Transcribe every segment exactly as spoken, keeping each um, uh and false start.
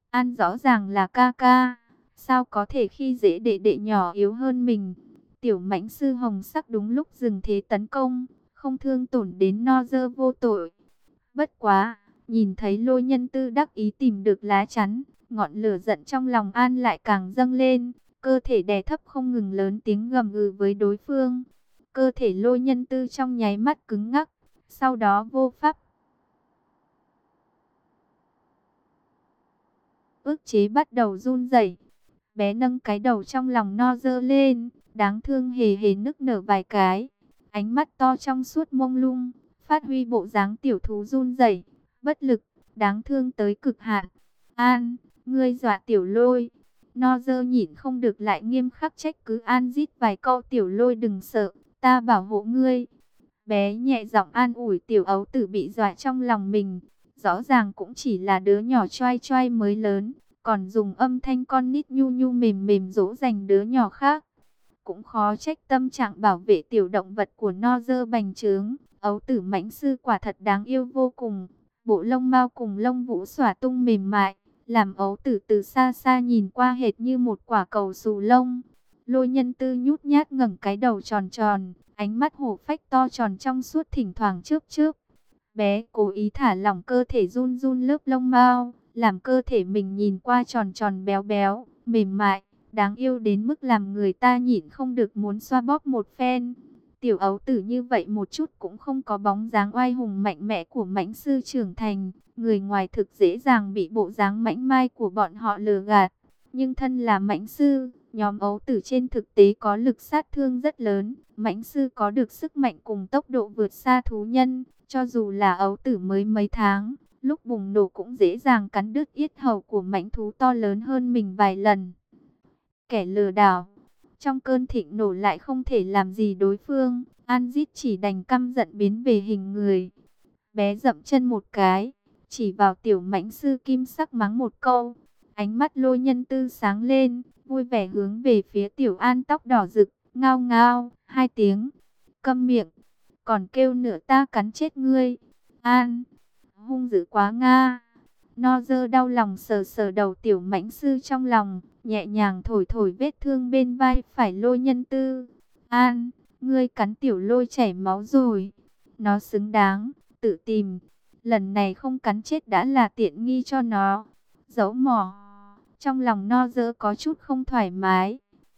An rõ ràng là ca ca, sao có thể khi dễ đệ đệ nhỏ yếu hơn mình. Tiểu mãnh sư hồng sắc đúng lúc dừng thế tấn công, không thương tổn đến no dơ vô tội. Bất quá, nhìn thấy Lôi Nhân Tư đắc ý tìm được lá chắn, ngọn lửa giận trong lòng An lại càng dâng lên, cơ thể đè thấp không ngừng lớn tiếng gầm gừ với đối phương. Cơ thể Lôi Nhân Tư trong nháy mắt cứng ngắc, sau đó vô pháp ức chế bắt đầu run rẩy. Bé nâng cái đầu trong lòng no dơ lên, đáng thương hề hề nức nở vài cái. Ánh mắt to trong suốt mông lung, phát huy bộ dáng tiểu thú run rẩy, bất lực, đáng thương tới cực hạn. An, ngươi dọa tiểu lôi. No dơ nhịn không được lại nghiêm khắc trách cứ An rít vài câu, tiểu lôi đừng sợ, ta bảo hộ ngươi. Bé nhẹ giọng an ủi tiểu ấu tử bị dọa trong lòng mình. Rõ ràng cũng chỉ là đứa nhỏ choai choai mới lớn, còn dùng âm thanh con nít nhu nhu mềm mềm dỗ dành đứa nhỏ khác. Cũng khó trách tâm trạng bảo vệ tiểu động vật của no dơ bành trướng. Ấu tử mãnh sư quả thật đáng yêu vô cùng. Bộ lông mao cùng lông vũ xõa tung mềm mại, làm ấu tử từ xa xa nhìn qua hệt như một quả cầu xù lông. Lôi Nhân Tư nhút nhát ngẩng cái đầu tròn tròn, ánh mắt hổ phách to tròn trong suốt thỉnh thoảng chớp chớp. Bé cố ý thả lỏng cơ thể run run lớp lông mao, làm cơ thể mình nhìn qua tròn tròn béo béo, mềm mại, đáng yêu đến mức làm người ta nhịn không được muốn xoa bóp một phen. Tiểu ấu tử như vậy một chút cũng không có bóng dáng oai hùng mạnh mẽ của mãnh sư trưởng thành, người ngoài thực dễ dàng bị bộ dáng mãnh mai của bọn họ lừa gạt. Nhưng thân là mãnh sư, nhóm ấu tử trên thực tế có lực sát thương rất lớn, mãnh sư có được sức mạnh cùng tốc độ vượt xa thú nhân, cho dù là ấu tử mới mấy tháng, lúc bùng nổ cũng dễ dàng cắn đứt yết hầu của mãnh thú to lớn hơn mình vài lần. Kẻ lừa đảo, trong cơn thịnh nổ lại không thể làm gì đối phương, An Dít chỉ đành căm giận biến về hình người. Bé dậm chân một cái, chỉ vào tiểu mãnh sư kim sắc mắng một câu. Ánh mắt Lôi Nhân Tư sáng lên, vui vẻ hướng về phía tiểu An tóc đỏ rực, ngao ngao, hai tiếng. Câm miệng, còn kêu nữa ta cắn chết ngươi. An, hung dữ quá nga. No dơ đau lòng sờ sờ đầu tiểu mãnh sư trong lòng, nhẹ nhàng thổi thổi vết thương bên vai phải Lôi Nhân Tư. An, ngươi cắn tiểu lôi chảy máu rồi. Nó xứng đáng, tự tìm. Lần này không cắn chết đã là tiện nghi cho nó. Dẫu mỏ, trong lòng no dơ có chút không thoải mái.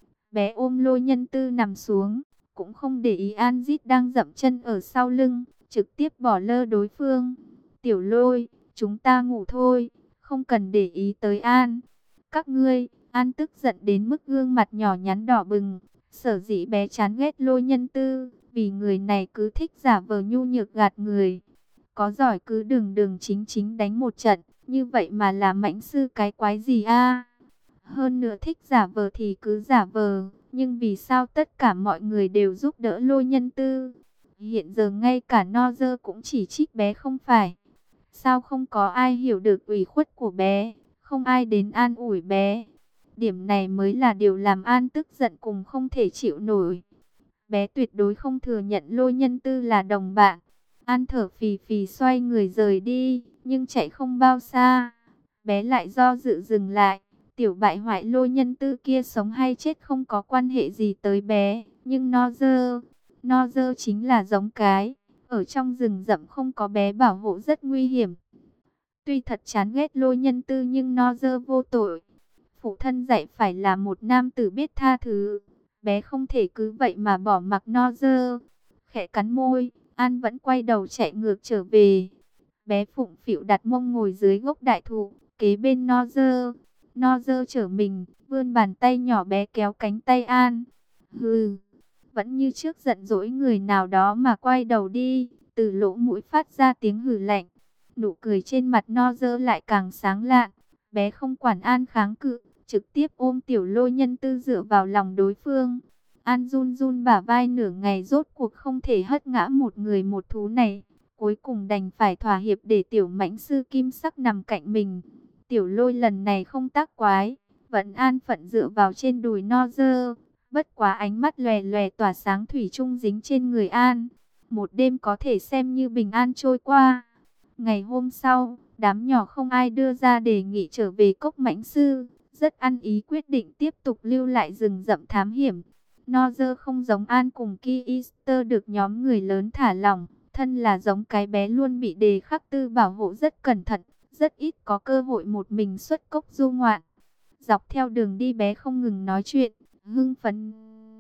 Bé ôm Lôi Nhân Tư nằm xuống, cũng không để ý An Dít đang dậm chân ở sau lưng, trực tiếp bỏ lơ đối phương. Tiểu lôi, chúng ta ngủ thôi, không cần để ý tới An. Các ngươi, An tức giận đến mức gương mặt nhỏ nhắn đỏ bừng. Sở dĩ bé chán ghét Lôi Nhân Tư, vì người này cứ thích giả vờ nhu nhược gạt người. Có giỏi cứ đừng đừng chính chính đánh một trận, như vậy mà là mãnh sư cái quái gì a? Hơn nữa thích giả vờ thì cứ giả vờ, nhưng vì sao tất cả mọi người đều giúp đỡ Lôi Nhân Tư? Hiện giờ ngay cả no dơ cũng chỉ trích bé không phải. Sao không có ai hiểu được ủy khuất của bé, không ai đến an ủi bé. Điểm này mới là điều làm An tức giận cùng không thể chịu nổi. Bé tuyệt đối không thừa nhận Lôi Nhân Tư là đồng bạn. An thở phì phì xoay người rời đi, nhưng chạy không bao xa, bé lại do dự dừng lại. Tiểu bại hoại Lôi Nhân Tư kia sống hay chết không có quan hệ gì tới bé, nhưng no dơ, no dơ chính là giống cái, ở trong rừng rậm không có bé bảo hộ rất nguy hiểm. Tuy thật chán ghét Lôi Nhân Tư nhưng no dơ vô tội. Phụ thân dạy phải là một nam tử biết tha thứ, bé không thể cứ vậy mà bỏ mặc no dơ. Khẽ cắn môi, An vẫn quay đầu chạy ngược trở về. Bé phụng phịu đặt mông ngồi dưới gốc đại thụ, kế bên no dơ. No dơ trở mình, vươn bàn tay nhỏ bé kéo cánh tay An. Hừ, vẫn như trước giận dỗi người nào đó mà quay đầu đi, từ lỗ mũi phát ra tiếng hừ lạnh. Nụ cười trên mặt no dơ lại càng sáng lạn, bé không quản An kháng cự, trực tiếp ôm tiểu Lôi Nhân Tư dựa vào lòng đối phương. An run run bả vai nửa ngày rốt cuộc không thể hất ngã một người một thú này. Cuối cùng đành phải thỏa hiệp để tiểu mãnh sư kim sắc nằm cạnh mình. Tiểu Lôi lần này không tác quái, vẫn an phận dựa vào trên đùi no dơ. Bất quá ánh mắt lòe lòe tỏa sáng thủy chung dính trên người An. Một đêm có thể xem như bình an trôi qua. Ngày hôm sau, Đám nhỏ không ai đưa ra đề nghị trở về cốc mãnh sư, rất ăn ý quyết định tiếp tục lưu lại rừng rậm thám hiểm. Nozer không giống An cùng Ki Easter được nhóm người lớn thả lỏng, thân là giống cái bé luôn bị đề khắc tư bảo hộ rất cẩn thận, rất ít có cơ hội một mình xuất cốc du ngoạn. Dọc theo đường đi bé không ngừng nói chuyện, hưng phấn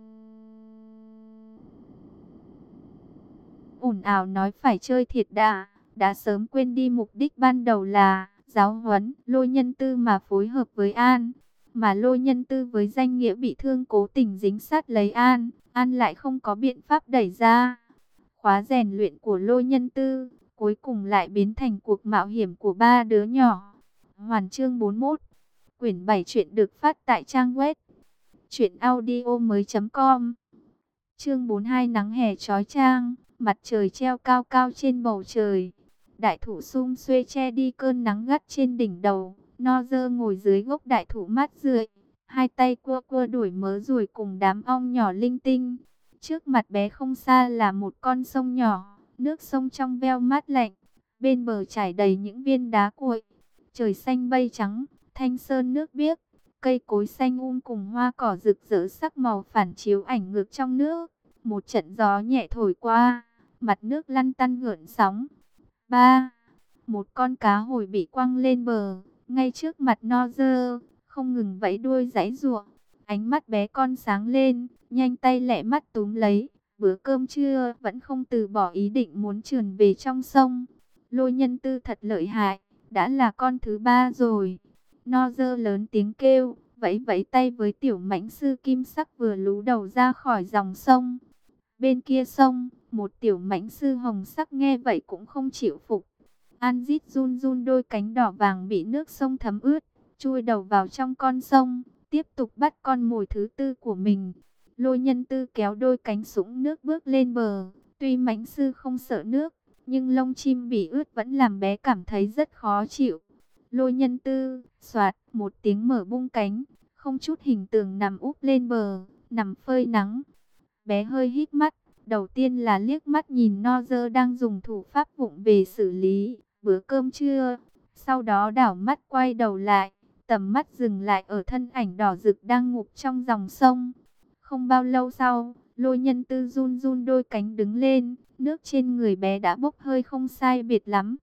ồn ào nói phải chơi thiệt đã, đã sớm quên đi mục đích ban đầu là giáo huấn Lôi Nhân Tư mà phối hợp với An. Mà Lôi Nhân Tư với danh nghĩa bị thương cố tình dính sát lấy An, An lại không có biện pháp đẩy ra. Khóa rèn luyện của Lôi Nhân Tư, cuối cùng lại biến thành cuộc mạo hiểm của ba đứa nhỏ. Hoàn chương bốn mươi mốt, quyển bảy truyện được phát tại trang web truyện audio mới chấm com. Chương bốn mươi hai, nắng hè chói chang, mặt trời treo cao cao trên bầu trời. Đại thụ sum xuê che đi cơn nắng gắt trên đỉnh đầu. Nozer ngồi dưới gốc đại thụ mát rượi, hai tay cua cua đuổi mớ ruồi cùng đám ong nhỏ linh tinh. Trước mặt bé không xa là một con sông nhỏ, nước sông trong veo mát lạnh, bên bờ trải đầy những viên đá cuội. Trời xanh mây trắng, thanh sơn nước biếc, cây cối xanh um cùng hoa cỏ rực rỡ sắc màu phản chiếu ảnh ngược trong nước. Một trận gió nhẹ thổi qua, mặt nước lăn tăn gợn sóng. Ba, một con cá hồi bị quăng lên bờ, ngay trước mặt Nozer, không ngừng vẫy đuôi giãy giụa. Ánh mắt bé con sáng lên, nhanh tay lẹ mắt túm lấy. Bữa cơm trưa vẫn không từ bỏ ý định muốn trườn về trong sông. Lôi Nhân Tư thật lợi hại, đã là con thứ ba rồi. Nozer lớn tiếng kêu, vẫy vẫy tay với tiểu mãnh sư kim sắc vừa lú đầu ra khỏi dòng sông. Bên kia sông, một tiểu mãnh sư hồng sắc nghe vậy cũng không chịu phục. An rít run run đôi cánh đỏ vàng bị nước sông thấm ướt, chui đầu vào trong con sông, tiếp tục bắt con mồi thứ tư của mình. Lôi Nhân Tư kéo đôi cánh sũng nước bước lên bờ. Tuy mãnh sư không sợ nước, nhưng lông chim bị ướt vẫn làm bé cảm thấy rất khó chịu. Lôi Nhân Tư, soạt, một tiếng mở bung cánh, không chút hình tượng nằm úp lên bờ, nằm phơi nắng. Bé hơi hít mắt, đầu tiên là liếc mắt nhìn Nozer đang dùng thủ pháp vụng về xử lý bữa cơm trưa. Sau đó đảo mắt quay đầu lại, tầm mắt dừng lại ở thân ảnh đỏ rực đang ngụp trong dòng sông. Không bao lâu sau, Lôi Nhân Tư run run đôi cánh đứng lên, nước trên người bé đã bốc hơi không sai biệt lắm.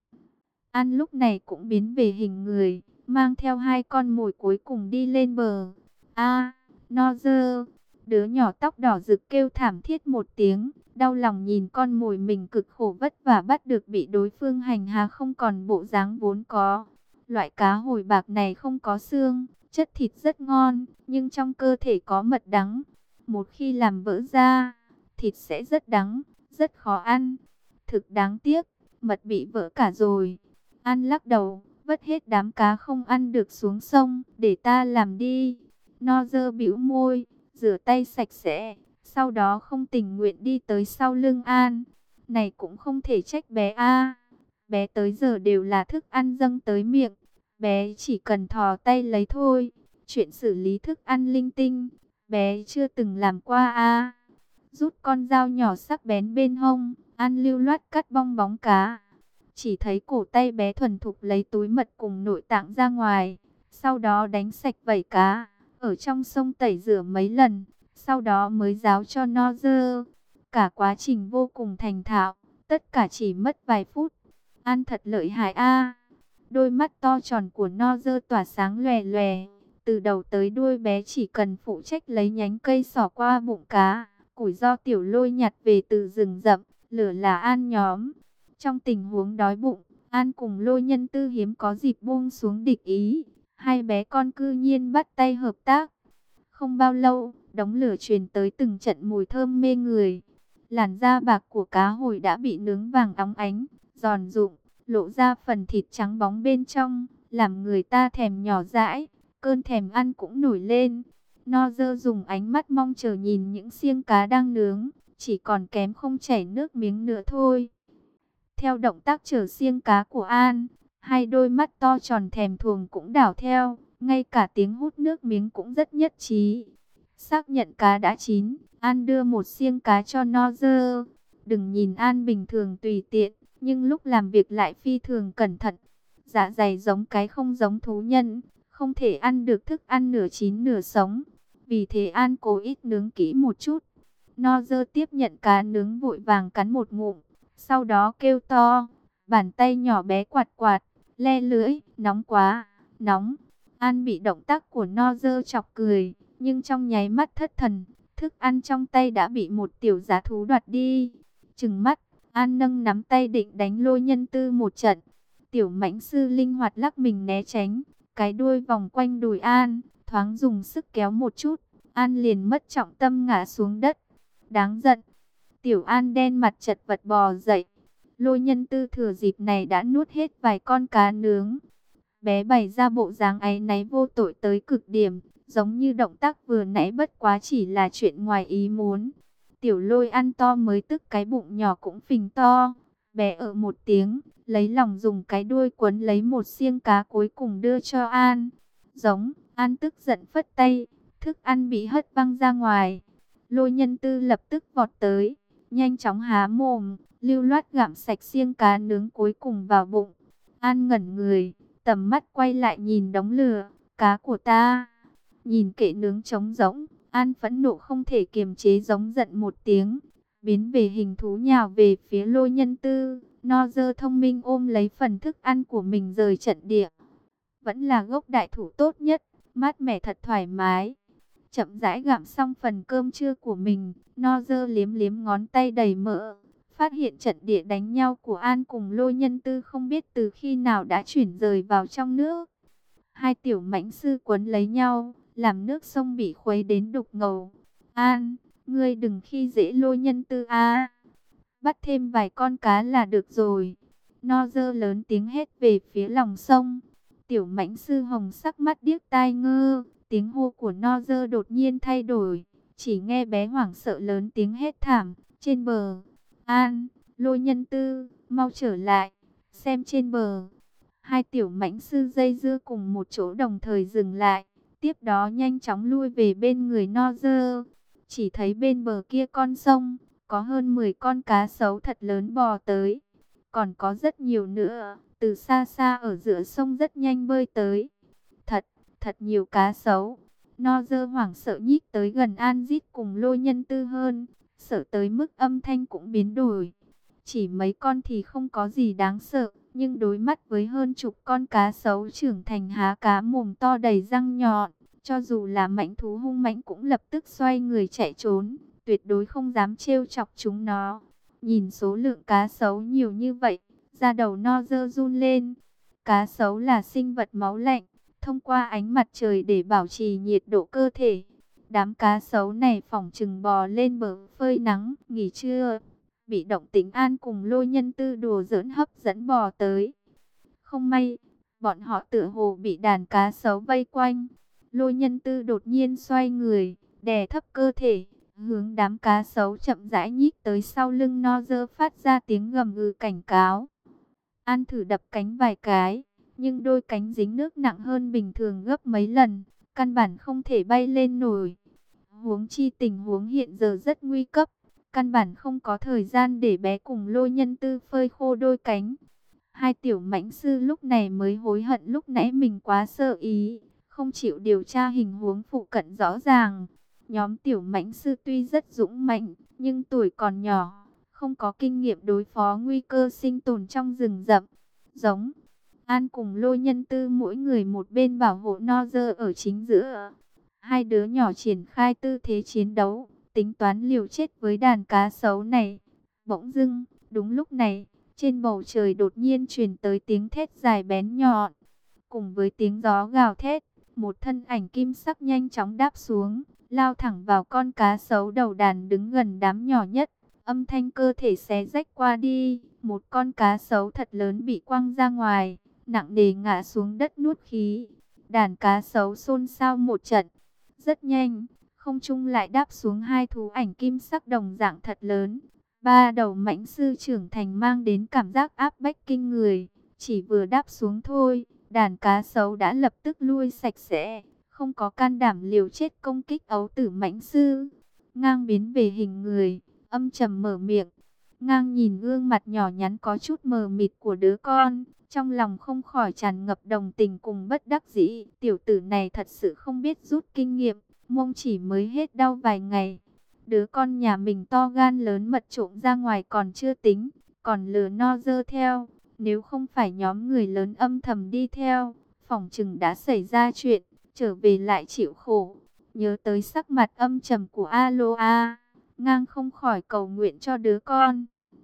An lúc này cũng biến về hình người, mang theo hai con mồi cuối cùng đi lên bờ. A, Nozer, đứa nhỏ tóc đỏ rực kêu thảm thiết một tiếng, đau lòng nhìn con mồi mình cực khổ vất vả bắt được bị đối phương hành hạ không còn bộ dáng vốn có. Loại cá hồi bạc này không có xương, chất thịt rất ngon, nhưng trong cơ thể có mật đắng. Một khi làm vỡ ra, thịt sẽ rất đắng, rất khó ăn. Thực đáng tiếc, mật bị vỡ cả rồi. An lắc đầu, vứt hết đám cá không ăn được xuống sông, để ta làm đi. Nozer bĩu môi, rửa tay sạch sẽ, sau đó không tình nguyện đi tới sau lưng An. Này cũng không thể trách bé a. Bé tới giờ đều là thức ăn dâng tới miệng, bé chỉ cần thò tay lấy thôi. Chuyện xử lý thức ăn linh tinh, bé chưa từng làm qua a. Rút con dao nhỏ sắc bén bên hông, An lưu loát cắt bong bóng cá. Chỉ thấy cổ tay bé thuần thục lấy túi mật cùng nội tạng ra ngoài, sau đó đánh sạch vảy cá, ở trong sông tẩy rửa mấy lần, sau đó mới ráo cho Nozer. Cả quá trình vô cùng thành thạo, tất cả chỉ mất vài phút. An thật lợi hại a. Đôi mắt to tròn của Nozer tỏa sáng lòe lòe. Từ đầu tới đuôi bé chỉ cần phụ trách lấy nhánh cây xỏ qua bụng cá, củi do Tiểu Lôi nhặt về từ rừng rậm, lửa là An nhóm. Trong tình huống đói bụng, An cùng Lôi Nhân Tư hiếm có dịp buông xuống địch ý. Hai bé con cư nhiên bắt tay hợp tác. Không bao lâu, đống lửa truyền tới từng trận mùi thơm mê người. Làn da bạc của cá hồi đã bị nướng vàng óng ánh, giòn rụm, lộ ra phần thịt trắng bóng bên trong, làm người ta thèm nhỏ dãi. Cơn thèm ăn cũng nổi lên. Nozer dùng ánh mắt mong chờ nhìn những xiên cá đang nướng, chỉ còn kém không chảy nước miếng nữa thôi. Theo động tác chở xiên cá của An, hai đôi mắt to tròn thèm thuồng cũng đảo theo, ngay cả tiếng hút nước miếng cũng rất nhất trí. Xác nhận cá đã chín, An đưa một xiên cá cho Nozer. Đừng nhìn An bình thường tùy tiện, nhưng lúc làm việc lại phi thường cẩn thận. dạ dày giống cái không giống thú nhân, không thể ăn được thức ăn nửa chín nửa sống. Vì thế An cố ít nướng kỹ một chút. Nozer tiếp nhận cá nướng vội vàng cắn một ngụm, sau đó kêu to, bàn tay nhỏ bé quạt quạt, le lưỡi, nóng quá, nóng. An bị động tác của Nozer chọc cười, nhưng trong nháy mắt thất thần, thức ăn trong tay đã bị một tiểu giá thú đoạt đi. Trừng mắt, An nâng nắm tay định đánh Lôi Nhân Tư một trận. Tiểu mãnh sư linh hoạt lắc mình né tránh, cái đuôi vòng quanh đùi An, thoáng dùng sức kéo một chút, An liền mất trọng tâm ngã xuống đất. Đáng giận. Tiểu An đen mặt chật vật bò dậy. Lôi Nhân Tư thừa dịp này đã nuốt hết vài con cá nướng. Bé bày ra bộ dáng áy náy vô tội tới cực điểm, giống như động tác vừa nãy bất quá chỉ là chuyện ngoài ý muốn. Tiểu Lôi ăn to mới tức cái bụng nhỏ cũng phình to. Bé ở một tiếng, lấy lòng dùng cái đuôi quấn lấy một xiên cá cuối cùng đưa cho An. Giống, An tức giận phất tay, thức ăn bị hất văng ra ngoài. Lôi Nhân Tư lập tức vọt tới, nhanh chóng há mồm, lưu loát gặm sạch xiên cá nướng cuối cùng vào bụng. An ngẩn người, tầm mắt quay lại nhìn đống lửa, cá của ta. Nhìn kệ nướng trống rỗng, An phẫn nộ không thể kiềm chế giống giận một tiếng, biến về hình thú nhào về phía Lôi Nhân Tư. Nozer thông minh ôm lấy phần thức ăn của mình rời trận địa. Vẫn là gốc đại thụ tốt nhất, mát mẻ thật thoải mái. Chậm rãi gặm xong phần cơm trưa của mình, Nozer liếm liếm ngón tay đầy mỡ, phát hiện trận địa đánh nhau của An cùng Lôi Nhân Tư không biết từ khi nào đã chuyển rời vào trong nước. Hai tiểu mãnh sư quấn lấy nhau, làm nước sông bị khuấy đến đục ngầu. An, ngươi đừng khi dễ Lôi Nhân Tư a, bắt thêm vài con cá là được rồi. Nozer lớn tiếng hét về phía lòng sông. Tiểu mãnh sư hồng sắc mắt điếc tai ngơ. Tiếng hô của Nozer đột nhiên thay đổi, chỉ nghe bé hoảng sợ lớn tiếng hét thảm, trên bờ. An, Lôi Nhân Tư, mau trở lại, xem trên bờ. Hai tiểu mãnh sư dây dưa cùng một chỗ đồng thời dừng lại, tiếp đó nhanh chóng lui về bên người Nozer. Chỉ thấy bên bờ kia con sông, có hơn mười con cá sấu thật lớn bò tới. Còn có rất nhiều nữa, từ xa xa ở giữa sông rất nhanh bơi tới. Thật, thật nhiều cá sấu. Nozer hoảng sợ nhích tới gần An rít cùng Lôi Nhân Tư hơn, sợ tới mức âm thanh cũng biến đổi. Chỉ mấy con thì không có gì đáng sợ, nhưng đối mắt với hơn chục con cá sấu trưởng thành há cá mồm to đầy răng nhọn, cho dù là mãnh thú hung mãnh cũng lập tức xoay người chạy trốn, tuyệt đối không dám trêu chọc chúng nó. Nhìn số lượng cá sấu nhiều như vậy, da đầu Nozer run lên. Cá sấu là sinh vật máu lạnh, thông qua ánh mặt trời để bảo trì nhiệt độ cơ thể. Đám cá sấu này phỏng chừng bò lên bờ phơi nắng, nghỉ trưa. Bị động tính An cùng Lôi Nhân Tư đùa giỡn hấp dẫn bò tới. Không may, bọn họ tựa hồ bị đàn cá sấu vây quanh. Lôi Nhân Tư đột nhiên xoay người, đè thấp cơ thể, hướng đám cá sấu chậm rãi nhích tới sau lưng Nozer phát ra tiếng gầm gừ cảnh cáo. An thử đập cánh vài cái, nhưng đôi cánh dính nước nặng hơn bình thường gấp mấy lần, căn bản không thể bay lên nổi. Huống chi tình huống hiện giờ rất nguy cấp, căn bản không có thời gian để bé cùng Lôi Nhân Tư phơi khô đôi cánh. Hai tiểu mãnh sư lúc này mới hối hận lúc nãy mình quá sơ ý, không chịu điều tra hình huống phụ cận rõ ràng. Nhóm tiểu mãnh sư tuy rất dũng mạnh, nhưng tuổi còn nhỏ, không có kinh nghiệm đối phó nguy cơ sinh tồn trong rừng rậm. Giống, An cùng Lôi Nhân Tư mỗi người một bên bảo hộ Nozer ở chính giữa. Hai đứa nhỏ triển khai tư thế chiến đấu, tính toán liều chết với đàn cá sấu này. Bỗng dưng, đúng lúc này, trên bầu trời đột nhiên truyền tới tiếng thét dài bén nhọn. Cùng với tiếng gió gào thét, một thân ảnh kim sắc nhanh chóng đáp xuống, lao thẳng vào con cá sấu đầu đàn đứng gần đám nhỏ nhất. Âm thanh cơ thể xé rách qua đi, một con cá sấu thật lớn bị quăng ra ngoài, nặng nề ngã xuống đất nuốt khí. Đàn cá sấu xôn xao một trận. Rất nhanh, không trung lại đáp xuống hai thú ảnh kim sắc đồng dạng thật lớn. Ba đầu mãnh sư trưởng thành mang đến cảm giác áp bách kinh người. Chỉ vừa đáp xuống thôi, đàn cá sấu đã lập tức lui sạch sẽ, không có can đảm liều chết công kích ấu tử mãnh sư. Ngang biến về hình người, âm trầm mở miệng. Ngang nhìn gương mặt nhỏ nhắn có chút mờ mịt của đứa con, trong lòng không khỏi tràn ngập đồng tình cùng bất đắc dĩ. Tiểu tử này thật sự không biết rút kinh nghiệm, mông chỉ mới hết đau vài ngày. Đứa con nhà mình to gan lớn mật trộm ra ngoài còn chưa tính, còn lừa no dơ theo. Nếu không phải nhóm người lớn âm thầm đi theo, phỏng chừng đã xảy ra chuyện, trở về lại chịu khổ. Nhớ tới sắc mặt âm trầm của Aloa, Ngang không khỏi cầu nguyện cho đứa con.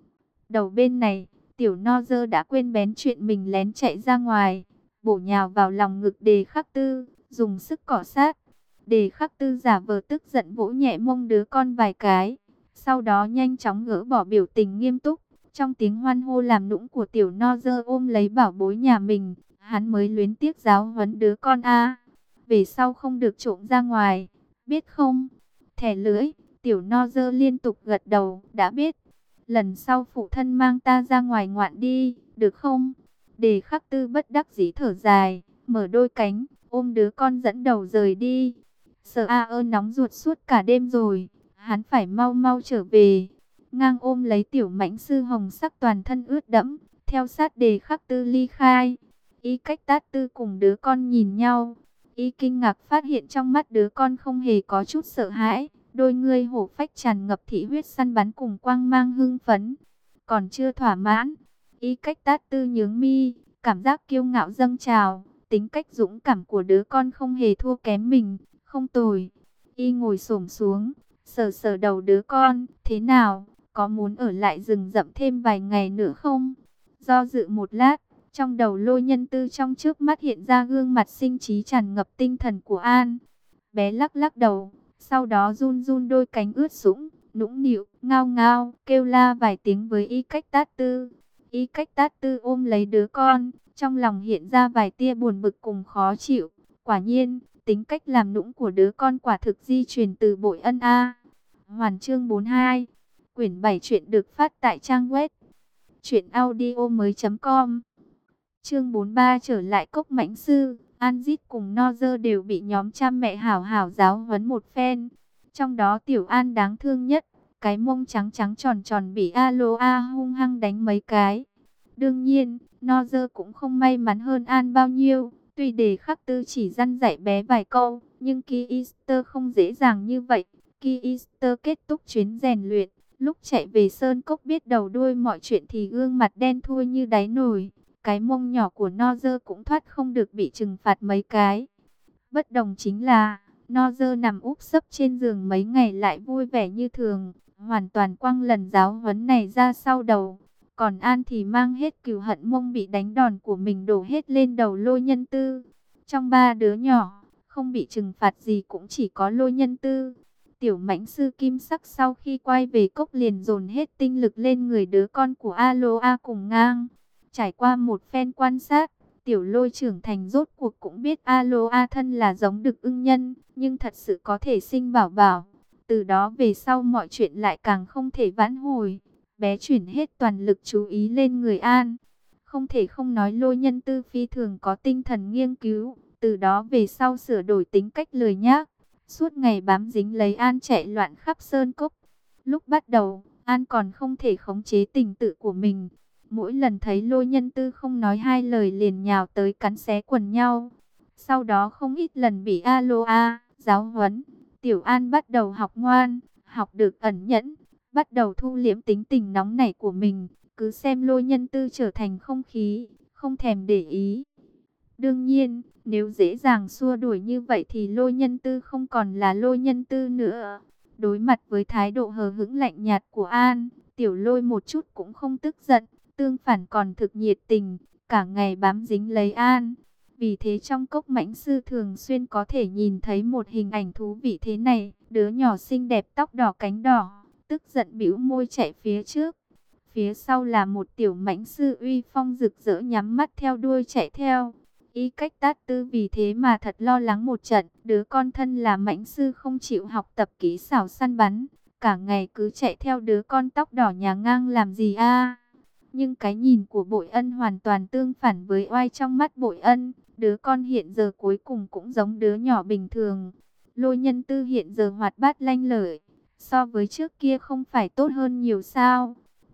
Đầu bên này, tiểu no dơ đã quên bén chuyện mình lén chạy ra ngoài, bổ nhào vào lòng ngực Đề Khắc Tư, dùng sức cọ sát. Đề Khắc Tư giả vờ tức giận vỗ nhẹ mông đứa con vài cái, sau đó nhanh chóng gỡ bỏ biểu tình nghiêm túc. Trong tiếng hoan hô làm nũng của tiểu no dơ ôm lấy bảo bối nhà mình, hắn mới luyến tiếc giáo huấn đứa con a. Về sau không được trộm ra ngoài, biết không? Thẻ lưỡi, tiểu no dơ liên tục gật đầu, đã biết. Lần sau phụ thân mang ta ra ngoài ngoạn đi, được không? Đề Khắc Tư bất đắc dĩ thở dài, mở đôi cánh, ôm đứa con dẫn đầu rời đi. Sợ a ơ nóng ruột suốt cả đêm rồi, hắn phải mau mau trở về. Ngang ôm lấy tiểu mãnh sư hồng sắc toàn thân ướt đẫm, theo sát Đề Khắc Tư ly khai. Y Cách Tát Tư cùng đứa con nhìn nhau, y kinh ngạc phát hiện trong mắt đứa con không hề có chút sợ hãi, đôi ngươi hổ phách tràn ngập thị huyết săn bắn cùng quang mang hưng phấn. Còn chưa thỏa mãn, Y Cách Tát Tư nhướng mi, cảm giác kiêu ngạo dâng trào, tính cách dũng cảm của đứa con không hề thua kém mình, không tồi. Y ngồi xổm xuống, sờ sờ đầu đứa con, thế nào, có muốn ở lại rừng rậm thêm vài ngày nữa không? Do dự một lát, trong đầu Lôi Nhân Tư trong trước mắt hiện ra gương mặt sinh trí tràn ngập tinh thần của An. Bé lắc lắc đầu, sau đó run run đôi cánh ướt sũng, nũng nịu, ngao ngao, kêu la vài tiếng với Y Cách Tát Tư. Y Cách Tát Tư ôm lấy đứa con, trong lòng hiện ra vài tia buồn bực cùng khó chịu. Quả nhiên, tính cách làm nũng của đứa con quả thực di truyền từ Bội Ân a. Hoàn chương bốn mươi hai, quyển bảy truyện được phát tại trang web truyệnaudiomoi chấm com. Chương bốn mươi ba trở lại Cốc Mãnh Sư, Anzit cùng Nozer đều bị nhóm cha mẹ hảo hảo giáo huấn một phen. Trong đó Tiểu An đáng thương nhất, cái mông trắng trắng tròn tròn bị Aloa hung hăng đánh mấy cái. Đương nhiên, Nozer cũng không may mắn hơn An bao nhiêu. Tuy Đề Khắc Tư chỉ dăn dạy bé vài câu, nhưng Ki Easter không dễ dàng như vậy. Ki Easter kết thúc chuyến rèn luyện, lúc chạy về Sơn Cốc biết đầu đuôi mọi chuyện thì gương mặt đen thui như đáy nồi. Cái mông nhỏ của Nozer cũng thoát không được bị trừng phạt mấy cái. Bất đồng chính là, Nozer nằm úp sấp trên giường mấy ngày lại vui vẻ như thường, hoàn toàn quăng lần giáo huấn này ra sau đầu. Còn An thì mang hết cừu hận mông bị đánh đòn của mình đổ hết lên đầu Lôi Nhân Tư. Trong ba đứa nhỏ, không bị trừng phạt gì cũng chỉ có Lôi Nhân Tư. Tiểu mãnh sư kim sắc sau khi quay về cốc liền dồn hết tinh lực lên người đứa con của Aloa cùng Ngang. Trải qua một phen quan sát, Tiểu Lôi trưởng thành rốt cuộc cũng biết Aloa thân là giống đực ưng nhân, nhưng thật sự có thể sinh bảo bảo. Từ đó về sau mọi chuyện lại càng không thể vãn hồi. Bé chuyển hết toàn lực chú ý lên người An. Không thể không nói Lôi Nhân Tư phi thường có tinh thần nghiên cứu. Từ đó về sau sửa đổi tính cách lười nhác, suốt ngày bám dính lấy An chạy loạn khắp sơn cốc. Lúc bắt đầu, An còn không thể khống chế tình tự của mình. Mỗi lần thấy Lôi Nhân Tư không nói hai lời liền nhào tới cắn xé quần nhau. Sau đó không ít lần bị Aloa giáo huấn, Tiểu An bắt đầu học ngoan, học được ẩn nhẫn, bắt đầu thu liễm tính tình nóng nảy của mình, cứ xem Lôi Nhân Tư trở thành không khí, không thèm để ý. Đương nhiên, nếu dễ dàng xua đuổi như vậy thì Lôi Nhân Tư không còn là Lôi Nhân Tư nữa. Đối mặt với thái độ hờ hững lạnh nhạt của An, Tiểu Lôi một chút cũng không tức giận, tương phản còn thực nhiệt tình, cả ngày bám dính lấy An. Vì thế trong Cốc Mãnh Sư thường xuyên có thể nhìn thấy một hình ảnh thú vị thế này, đứa nhỏ xinh đẹp tóc đỏ cánh đỏ, tức giận bĩu môi chạy phía trước. Phía sau là một tiểu mãnh sư uy phong rực rỡ nhắm mắt theo đuôi chạy theo. Y Cách Tát Tư vì thế mà thật lo lắng một trận, đứa con thân là mãnh sư không chịu học tập kỹ xảo săn bắn, cả ngày cứ chạy theo đứa con tóc đỏ nhà Ngang làm gì a? Nhưng cái nhìn của Bội Ân hoàn toàn tương phản với oai trong mắt Bội Ân, đứa con hiện giờ cuối cùng cũng giống đứa nhỏ bình thường. Lôi Nhân Tư hiện giờ hoạt bát lanh lợi, so với trước kia không phải tốt hơn nhiều sao?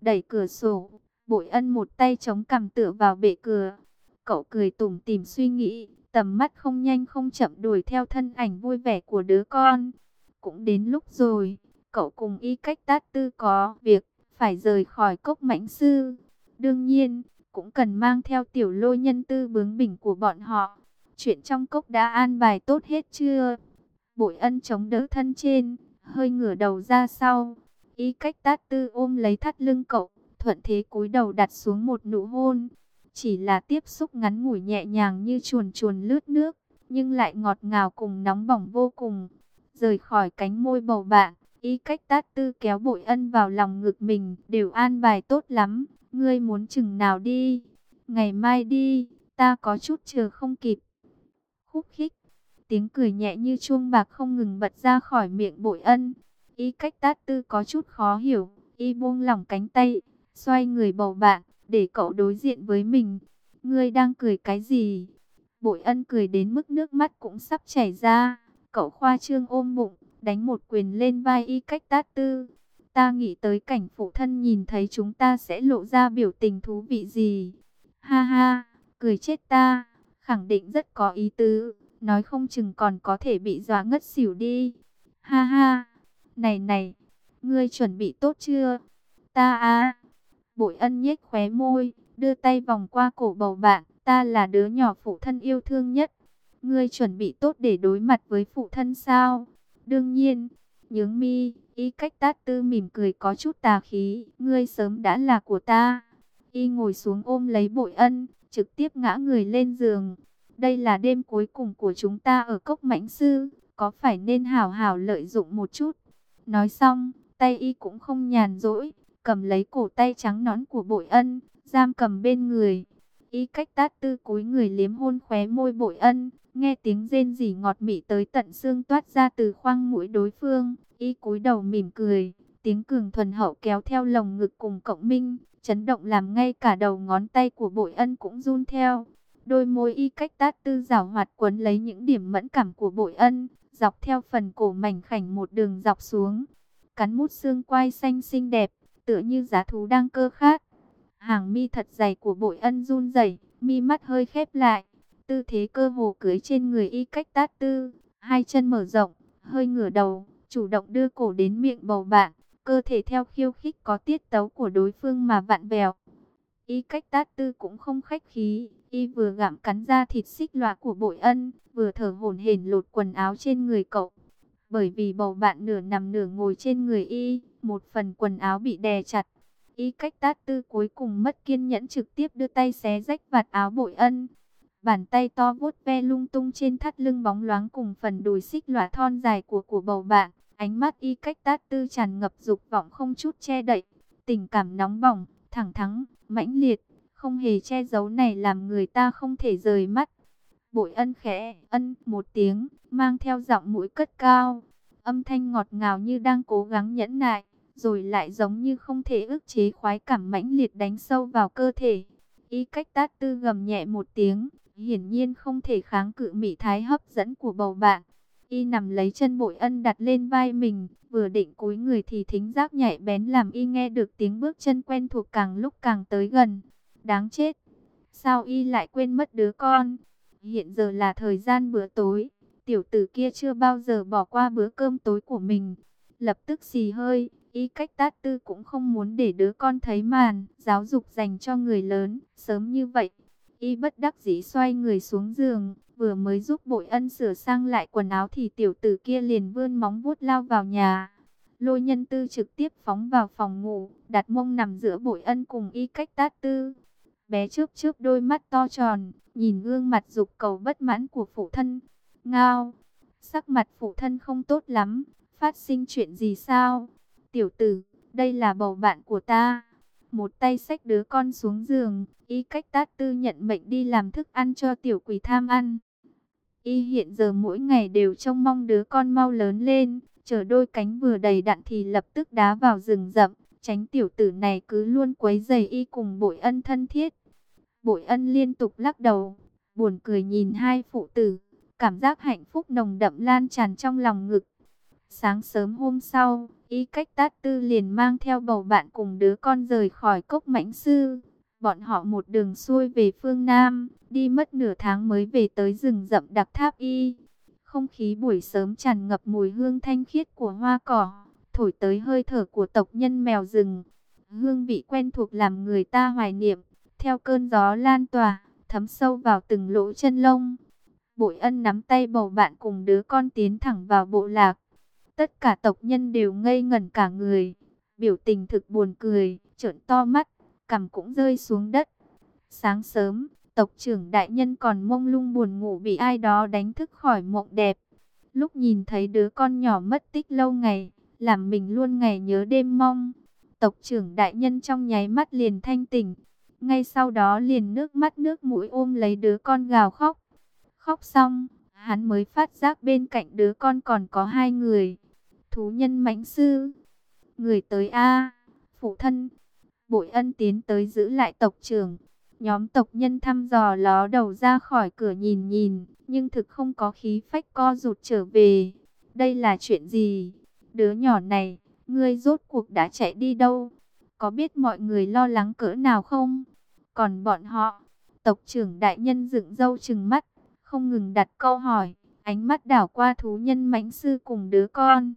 đẩy cửa sổ. Bội Ân một tay chống cằm tựa vào bệ cửa. Cậu cười tủm tỉm suy nghĩ, tầm mắt không nhanh không chậm đuổi theo thân ảnh vui vẻ của đứa con. Cũng đến lúc rồi, cậu cùng Y Cách Tát Tư có việc phải rời khỏi cốc Mãnh Sư. Đương nhiên, cũng cần mang theo Tiểu Lôi nhân tư bướng bỉnh của bọn họ. Chuyện trong cốc đã an bài tốt hết chưa? Bội Ân chống đỡ thân trên, hơi ngửa đầu ra sau. Y Cách Tát Tư ôm lấy thắt lưng cậu, thuận thế cúi đầu đặt xuống một nụ hôn. Chỉ là tiếp xúc ngắn ngủi nhẹ nhàng như chuồn chuồn lướt nước, nhưng lại ngọt ngào cùng nóng bỏng vô cùng. Rời khỏi cánh môi bầu bạn, Y Cách Tát Tư kéo Bội Ân vào lòng ngực mình. Đều an bài tốt lắm, ngươi muốn chừng nào đi? Ngày mai đi, ta có chút chờ không kịp. Khúc khích, tiếng cười nhẹ như chuông bạc không ngừng bật ra khỏi miệng Bội Ân. Y Cách Tát Tư có chút khó hiểu, y buông lỏng cánh tay, xoay người bầu bạn, để cậu đối diện với mình. Ngươi đang cười cái gì? Bội Ân cười đến mức nước mắt cũng sắp chảy ra. Cậu khoa trương ôm bụng, đánh một quyền lên vai Y Cách Tát Tư. Ta nghĩ tới cảnh phụ thân nhìn thấy chúng ta sẽ lộ ra biểu tình thú vị gì. Ha ha, cười chết ta, khẳng định rất có ý tứ, nói không chừng còn có thể bị dọa ngất xỉu đi. Ha ha, này này, ngươi chuẩn bị tốt chưa? Ta à. Bội Ân nhếch khóe môi, đưa tay vòng qua cổ bầu bạn. Ta là đứa nhỏ phụ thân yêu thương nhất. Ngươi chuẩn bị tốt để đối mặt với phụ thân sao? Đương nhiên. Nhướng mi, Y Cách Tát Tư mỉm cười có chút tà khí. Ngươi sớm đã là của ta. Y ngồi xuống ôm lấy Bội Ân, trực tiếp ngã người lên giường. Đây là đêm cuối cùng của chúng ta ở cốc Mãnh Sư, có phải nên hảo hảo lợi dụng một chút? Nói xong, tay Y cũng không nhàn rỗi, cầm lấy cổ tay trắng nõn của Bội Ân, giam cầm bên người. Y Cách Tát Tư cúi người liếm hôn khóe môi Bội Ân, nghe tiếng rên rỉ ngọt mị tới tận xương toát ra từ khoang mũi đối phương. Y cúi đầu mỉm cười, tiếng cường thuần hậu kéo theo lồng ngực cùng cộng minh, chấn động làm ngay cả đầu ngón tay của Bội Ân cũng run theo. Đôi môi Y Cách Tát Tư giảo hoạt quấn lấy những điểm mẫn cảm của Bội Ân, dọc theo phần cổ mảnh khảnh một đường dọc xuống, cắn mút xương quai xanh xinh đẹp, tựa như giá thú đang cơ khát. Hàng mi thật dày của Bội Ân run rẩy, mi mắt hơi khép lại, tư thế cơ hồ cưới trên người Y Cách Tát Tư, hai chân mở rộng, hơi ngửa đầu, chủ động đưa cổ đến miệng bầu bạn, cơ thể theo khiêu khích có tiết tấu của đối phương mà vặn vẹo. Y Cách Tát Tư cũng không khách khí, y vừa gặm cắn ra thịt xích lõa của Bội Ân, vừa thở hổn hển lột quần áo trên người cậu. Bởi vì bầu bạn nửa nằm nửa ngồi trên người y, một phần quần áo bị đè chặt. Y Cách Tát Tư cuối cùng mất kiên nhẫn trực tiếp đưa tay xé rách vạt áo Bội Ân. Bàn tay to vuốt ve lung tung trên thắt lưng bóng loáng cùng phần đùi xích lõa thon dài của của bầu bạn. Ánh mắt Y Cách Tát Tư tràn ngập dục vọng không chút che đậy. Tình cảm nóng bỏng, thẳng thắn, mãnh liệt, không hề che giấu này làm người ta không thể rời mắt. Bội Ân khẽ ân một tiếng, mang theo giọng mũi cất cao. Âm thanh ngọt ngào như đang cố gắng nhẫn nại, rồi lại giống như không thể ức chế khoái cảm mãnh liệt đánh sâu vào cơ thể. Y Cách Tát Tư gầm nhẹ một tiếng, hiển nhiên không thể kháng cự mị thái hấp dẫn của bầu bạn. Y nằm lấy chân Bội Ân đặt lên vai mình, vừa định cúi người thì thính giác nhạy bén làm Y nghe được tiếng bước chân quen thuộc càng lúc càng tới gần. Đáng chết! Sao Y lại quên mất đứa con? Hiện giờ là thời gian bữa tối, tiểu tử kia chưa bao giờ bỏ qua bữa cơm tối của mình. Lập tức xì hơi, Y Cách Tát Tư cũng không muốn để đứa con thấy màn giáo dục dành cho người lớn sớm như vậy. Y bất đắc dĩ xoay người xuống giường, vừa mới giúp Bội Ân sửa sang lại quần áo thì tiểu tử kia liền vươn móng vuốt lao vào nhà. Lôi Nhân Tư trực tiếp phóng vào phòng ngủ, đặt mông nằm giữa Bội Ân cùng Y Cách Tát Tư. Bé chớp chớp đôi mắt to tròn, nhìn gương mặt dục cầu bất mãn của phụ thân. Ngao, sắc mặt phụ thân không tốt lắm, phát sinh chuyện gì sao? Tiểu tử, đây là bầu bạn của ta. Một tay xách đứa con xuống giường, Y Cách Tát Tư nhận mệnh đi làm thức ăn cho tiểu quỷ tham ăn. Y hiện giờ mỗi ngày đều trông mong đứa con mau lớn lên, chờ đôi cánh vừa đầy đặn thì lập tức đá vào rừng rậm, tránh tiểu tử này cứ luôn quấy rầy Y cùng Bội Ân thân thiết. Bội Ân liên tục lắc đầu, buồn cười nhìn hai phụ tử, cảm giác hạnh phúc nồng đậm lan tràn trong lòng ngực. Sáng sớm hôm sau, Y Cách Tát Tư liền mang theo bầu bạn cùng đứa con rời khỏi cốc Mãnh Sư. Bọn họ một đường xuôi về phương Nam, đi mất nửa tháng mới về tới rừng rậm Đặc Tháp Y. Không khí buổi sớm tràn ngập mùi hương thanh khiết của hoa cỏ, thổi tới hơi thở của tộc nhân mèo rừng. Hương vị quen thuộc làm người ta hoài niệm, theo cơn gió lan tỏa, thấm sâu vào từng lỗ chân lông. Bội Ân nắm tay bầu bạn cùng đứa con tiến thẳng vào bộ lạc. Tất cả tộc nhân đều ngây ngẩn cả người, biểu tình thực buồn cười, trợn to mắt, cằm cũng rơi xuống đất. Sáng sớm, tộc trưởng đại nhân còn mông lung buồn ngủ bị ai đó đánh thức khỏi mộng đẹp. Lúc nhìn thấy đứa con nhỏ mất tích lâu ngày, làm mình luôn ngày nhớ đêm mong. Tộc trưởng đại nhân trong nháy mắt liền thanh tỉnh, ngay sau đó liền nước mắt nước mũi ôm lấy đứa con gào khóc. Khóc xong, hắn mới phát giác bên cạnh đứa con còn có hai người. Thú nhân Mãnh Sư, người tới a, phụ thân. Bội Ân tiến tới giữ lại tộc trưởng. Nhóm tộc nhân thăm dò ló đầu ra khỏi cửa nhìn nhìn, nhưng thực không có khí phách co rụt trở về. Đây là chuyện gì? Đứa nhỏ này, ngươi rốt cuộc đã chạy đi đâu? Có biết mọi người lo lắng cỡ nào không? Còn bọn họ, tộc trưởng đại nhân dựng râu trừng mắt, không ngừng đặt câu hỏi, ánh mắt đảo qua thú nhân Mãnh Sư cùng đứa con.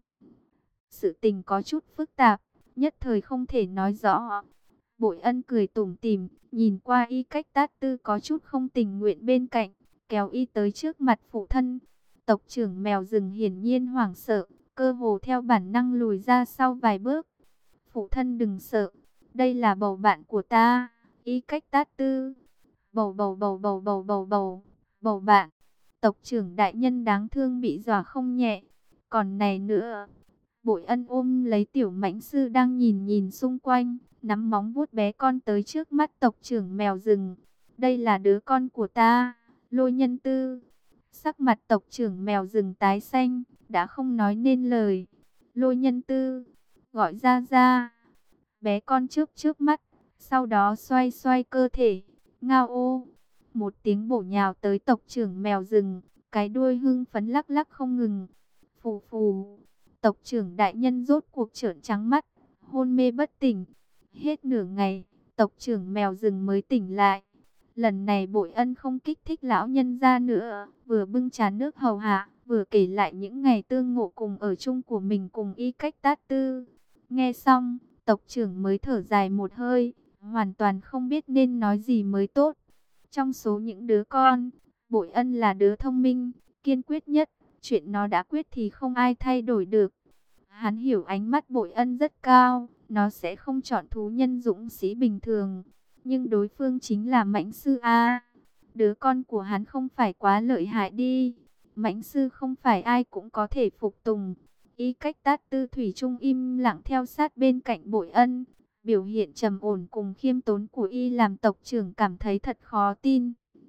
Sự tình có chút phức tạp, nhất thời không thể nói rõ. Bội Ân cười tủm tỉm, nhìn qua Y Cách Tát Tư có chút không tình nguyện bên cạnh, kéo y tới trước mặt phụ thân. Tộc trưởng mèo rừng hiển nhiên hoảng sợ, cơ hồ theo bản năng lùi ra sau vài bước. Phụ thân đừng sợ, đây là bầu bạn của ta, Y Cách Tát Tư. Bầu bầu bầu bầu bầu bầu bầu, bầu bạn. Tộc trưởng đại nhân đáng thương bị dọa không nhẹ. Còn này nữa. Bội Ân ôm lấy tiểu Mãnh Sư đang nhìn nhìn xung quanh, nắm móng vuốt bé con tới trước mắt tộc trưởng mèo rừng. Đây là đứa con của ta, Lôi Nhân Tư. Sắc mặt tộc trưởng mèo rừng tái xanh, đã không nói nên lời. Lôi Nhân Tư, gọi ra ra. Bé con chớp chớp mắt, sau đó xoay xoay cơ thể. Ngao ô, một tiếng bổ nhào tới tộc trưởng mèo rừng, cái đuôi hưng phấn lắc lắc không ngừng. Phù phù. Tộc trưởng đại nhân rốt cuộc trợn trắng mắt, hôn mê bất tỉnh. Hết nửa ngày, tộc trưởng mèo rừng mới tỉnh lại. Lần này Bội Ân không kích thích lão nhân ra nữa, vừa bưng trà nước hầu hạ, vừa kể lại những ngày tương ngộ cùng ở chung của mình cùng Y Cách Tát Tư. Nghe xong, tộc trưởng mới thở dài một hơi, hoàn toàn không biết nên nói gì mới tốt. Trong số những đứa con, Bội Ân là đứa thông minh, kiên quyết nhất. Chuyện nó đã quyết thì không ai thay đổi được. Hắn hiểu ánh mắt Bội Ân rất cao, nó sẽ không chọn thú nhân dũng sĩ bình thường. Nhưng đối phương chính là Mãnh Sư A. Đứa con của hắn không phải quá lợi hại đi. Mãnh Sư không phải ai cũng có thể phục tùng. Y Cách Tát Tư thủy chung im lặng theo sát bên cạnh Bội Ân. Biểu hiện trầm ổn cùng khiêm tốn của y làm tộc trưởng cảm thấy thật khó tin.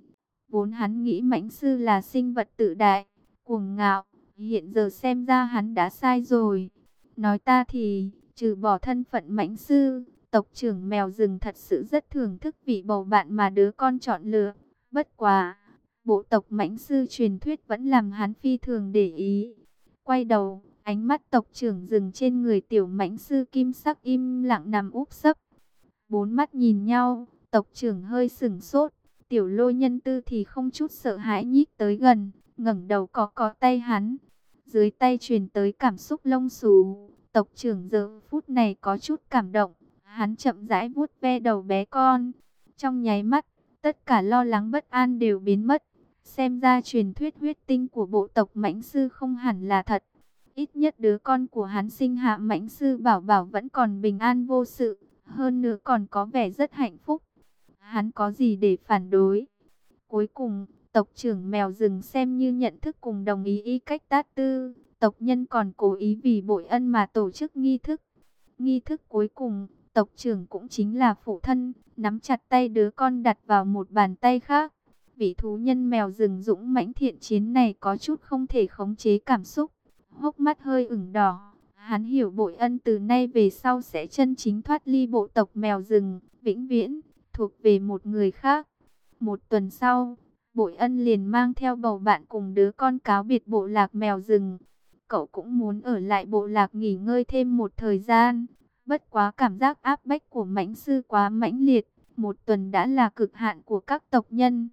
Vốn hắn nghĩ Mãnh Sư là sinh vật tự đại, cuồng ngạo, hiện giờ xem ra hắn đã sai rồi. Nói ta thì, trừ bỏ thân phận Mãnh Sư, tộc trưởng mèo rừng thật sự rất thưởng thức vị bầu bạn mà đứa con chọn lựa. Bất quá, bộ tộc Mãnh Sư truyền thuyết vẫn làm hắn phi thường để ý. Quay đầu, ánh mắt tộc trưởng dừng trên người tiểu Mãnh Sư kim sắc im lặng nằm úp sấp. Bốn mắt nhìn nhau, tộc trưởng hơi sửng sốt, tiểu Lôi Nhân Tư thì không chút sợ hãi nhích tới gần, ngẩng đầu có có tay hắn. Dưới tay truyền tới cảm xúc lông xù, tộc trưởng giờ phút này có chút cảm động, hắn chậm rãi vuốt ve đầu bé con. Trong nháy mắt, tất cả lo lắng bất an đều biến mất. Xem ra truyền thuyết huyết tinh của bộ tộc Mãnh Sư không hẳn là thật. Ít nhất đứa con của hắn sinh hạ Mãnh Sư Bảo Bảo vẫn còn bình an vô sự, hơn nữa còn có vẻ rất hạnh phúc. Hắn có gì để phản đối? Cuối cùng, tộc trưởng mèo rừng xem như nhận thức cùng đồng ý Y Cách Tát Tư. Tộc nhân còn cố ý vì Bội Ân mà tổ chức nghi thức. Nghi thức cuối cùng, tộc trưởng cũng chính là phụ thân, nắm chặt tay đứa con đặt vào một bàn tay khác. Vị thú nhân mèo rừng dũng mãnh thiện chiến này có chút không thể khống chế cảm xúc, hốc mắt hơi ửng đỏ. Hắn hiểu Bội Ân từ nay về sau sẽ chân chính thoát ly bộ tộc mèo rừng, vĩnh viễn thuộc về một người khác. Một tuần sau, Bội Ân liền mang theo bầu bạn cùng đứa con cáo biệt bộ lạc mèo rừng. cậu cũng muốn ở lại bộ lạc nghỉ ngơi thêm một thời gian. Bất quá cảm giác áp bách của mãnh sư quá mãnh liệt, một tuần đã là cực hạn của các tộc nhân.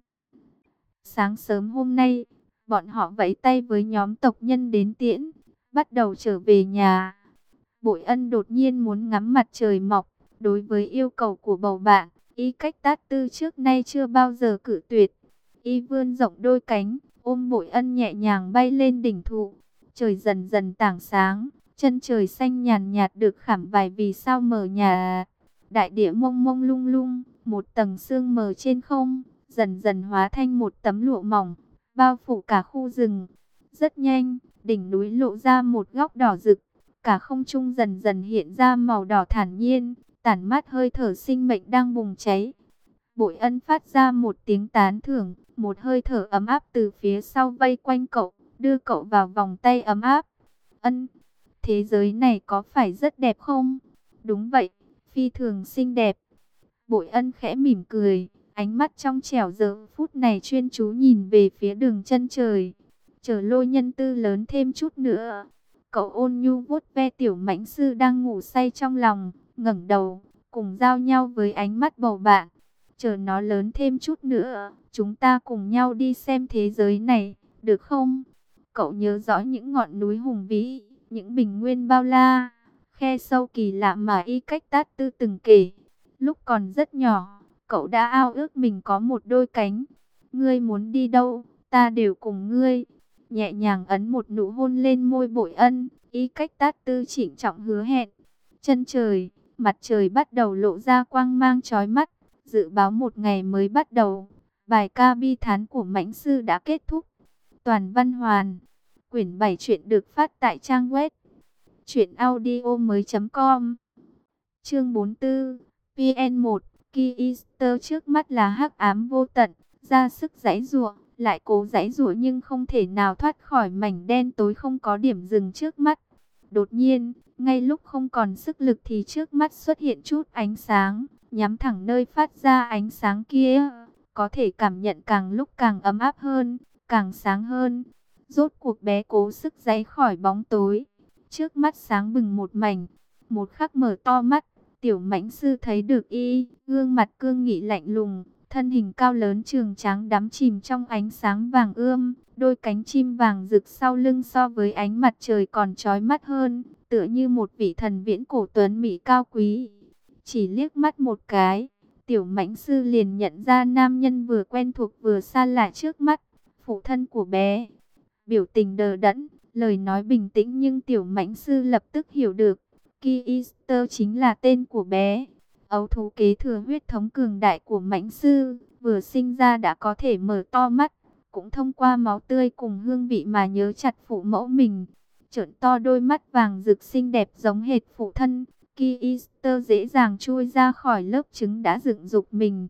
Sáng sớm hôm nay, bọn họ vẫy tay với nhóm tộc nhân đến tiễn, bắt đầu trở về nhà. Bội Ân đột nhiên muốn ngắm mặt trời mọc, đối với yêu cầu của bầu bạn, Y Cách Tát Tư trước nay chưa bao giờ cự tuyệt. Y vươn rộng đôi cánh, ôm Bội Ân nhẹ nhàng bay lên đỉnh thụ. Trời dần dần tảng sáng, chân trời xanh nhàn nhạt được khảm vài vì sao mờ nhà. Đại địa mông mông lung lung, một tầng sương mờ trên không, dần dần hóa thành một tấm lụa mỏng, bao phủ cả khu rừng. Rất nhanh, đỉnh núi lộ ra một góc đỏ rực, cả không trung dần dần hiện ra màu đỏ thản nhiên, tản mát hơi thở sinh mệnh đang bùng cháy. Bội Ân phát ra một tiếng tán thưởng, một hơi thở ấm áp từ phía sau vây quanh cậu, đưa cậu vào vòng tay ấm áp. Ân, thế giới này có phải rất đẹp không? Đúng vậy, phi thường xinh đẹp. Bội Ân khẽ mỉm cười, ánh mắt trong trẻo giờ phút này chuyên chú nhìn về phía đường chân trời. Chờ Lôi Nhân Tư lớn thêm chút nữa. Cậu ôn nhu vuốt ve tiểu mãnh sư đang ngủ say trong lòng, ngẩng đầu, cùng giao nhau với ánh mắt bầu bạn. Chờ nó lớn thêm chút nữa, chúng ta cùng nhau đi xem thế giới này, được không? Cậu nhớ rõ những ngọn núi hùng vĩ, những bình nguyên bao la, khe sâu kỳ lạ mà Y Cách Tát Tư từng kể. Lúc còn rất nhỏ, cậu đã ao ước mình có một đôi cánh. Ngươi muốn đi đâu, ta đều cùng ngươi. Nhẹ nhàng ấn một nụ hôn lên môi Bội Ân, Y Cách Tát Tư trịnh trọng hứa hẹn. Chân trời, mặt trời bắt đầu lộ ra quang mang chói mắt, dự báo một ngày mới bắt đầu. Bài ca bi thán của mãnh sư đã kết thúc. Toàn văn hoàn. Quyển bảy truyện được phát tại trang web truyện audio mới.com. Chương bốn mươi tư, pê en một, Keister trước mắt là hắc ám vô tận, ra sức giãy giụa, lại cố giãy giụa nhưng không thể nào thoát khỏi mảnh đen tối không có điểm dừng trước mắt. Đột nhiên, ngay lúc không còn sức lực thì trước mắt xuất hiện chút ánh sáng, nhắm thẳng nơi phát ra ánh sáng kia, có thể cảm nhận càng lúc càng ấm áp hơn, càng sáng hơn. Rốt cuộc bé cố sức giãy khỏi bóng tối, trước mắt sáng bừng một mảnh. Một khắc mở to mắt, tiểu mãnh sư thấy được y, gương mặt cương nghị lạnh lùng, thân hình cao lớn trường tráng đắm chìm trong ánh sáng vàng ươm, đôi cánh chim vàng rực sau lưng so với ánh mặt trời còn chói mắt hơn, tựa như một vị thần viễn cổ tuấn mỹ cao quý. Chỉ liếc mắt một cái, tiểu mãnh sư liền nhận ra nam nhân vừa quen thuộc vừa xa lạ trước mắt, phụ thân của bé. Biểu tình đờ đẫn, lời nói bình tĩnh nhưng tiểu mãnh sư lập tức hiểu được. Keister chính là tên của bé. Ấu thú kế thừa huyết thống cường đại của mãnh sư, vừa sinh ra đã có thể mở to mắt, cũng thông qua máu tươi cùng hương vị mà nhớ chặt phụ mẫu mình. Trợn to đôi mắt vàng rực xinh đẹp giống hệt phụ thân, Keister dễ dàng chui ra khỏi lớp trứng đã dựng dục mình.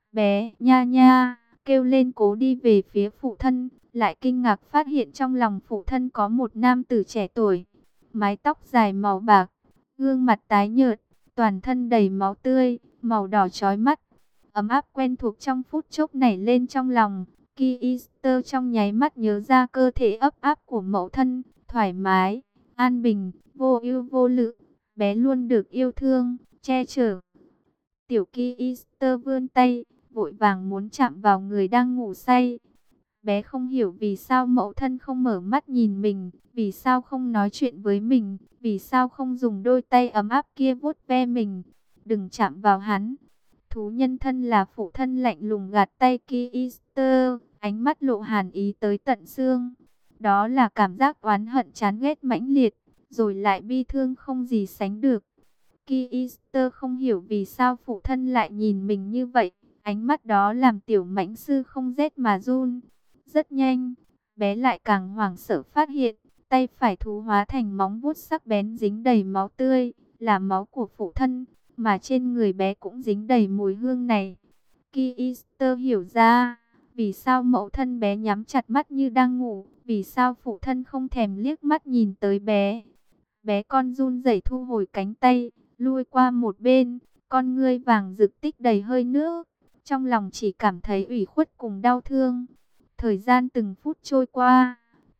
Bé nha nha, kêu lên cố đi về phía phụ thân, lại kinh ngạc phát hiện trong lòng phụ thân có một nam tử trẻ tuổi, mái tóc dài màu bạc, gương mặt tái nhợt, toàn thân đầy máu tươi, màu đỏ chói mắt. Ấm áp quen thuộc trong phút chốc nảy lên trong lòng. Keister trong nháy mắt nhớ ra cơ thể ấp áp của mẫu thân, thoải mái, an bình, vô ưu vô lự. Bé luôn được yêu thương, che chở. Tiểu Keister vươn tay, vội vàng muốn chạm vào người đang ngủ say. Bé không hiểu vì sao mẫu thân không mở mắt nhìn mình, vì sao không nói chuyện với mình, vì sao không dùng đôi tay ấm áp kia vuốt ve mình. Đừng chạm vào hắn. Thú nhân thân là phụ thân lạnh lùng gạt tay Keister, ánh mắt lộ hàn ý tới tận xương. Đó là cảm giác oán hận chán ghét mãnh liệt, rồi lại bi thương không gì sánh được. Keister không hiểu vì sao phụ thân lại nhìn mình như vậy. Ánh mắt đó làm tiểu mãnh sư không rét mà run. Rất nhanh, bé lại càng hoảng sợ phát hiện, tay phải thú hóa thành móng vuốt sắc bén dính đầy máu tươi, là máu của phụ thân, mà trên người bé cũng dính đầy mùi hương này. Keister hiểu ra, vì sao mẫu thân bé nhắm chặt mắt như đang ngủ, vì sao phụ thân không thèm liếc mắt nhìn tới bé. Bé con run rẩy thu hồi cánh tay, lui qua một bên, con ngươi vàng rực tích đầy hơi nước, trong lòng chỉ cảm thấy ủy khuất cùng đau thương. Thời gian từng phút trôi qua,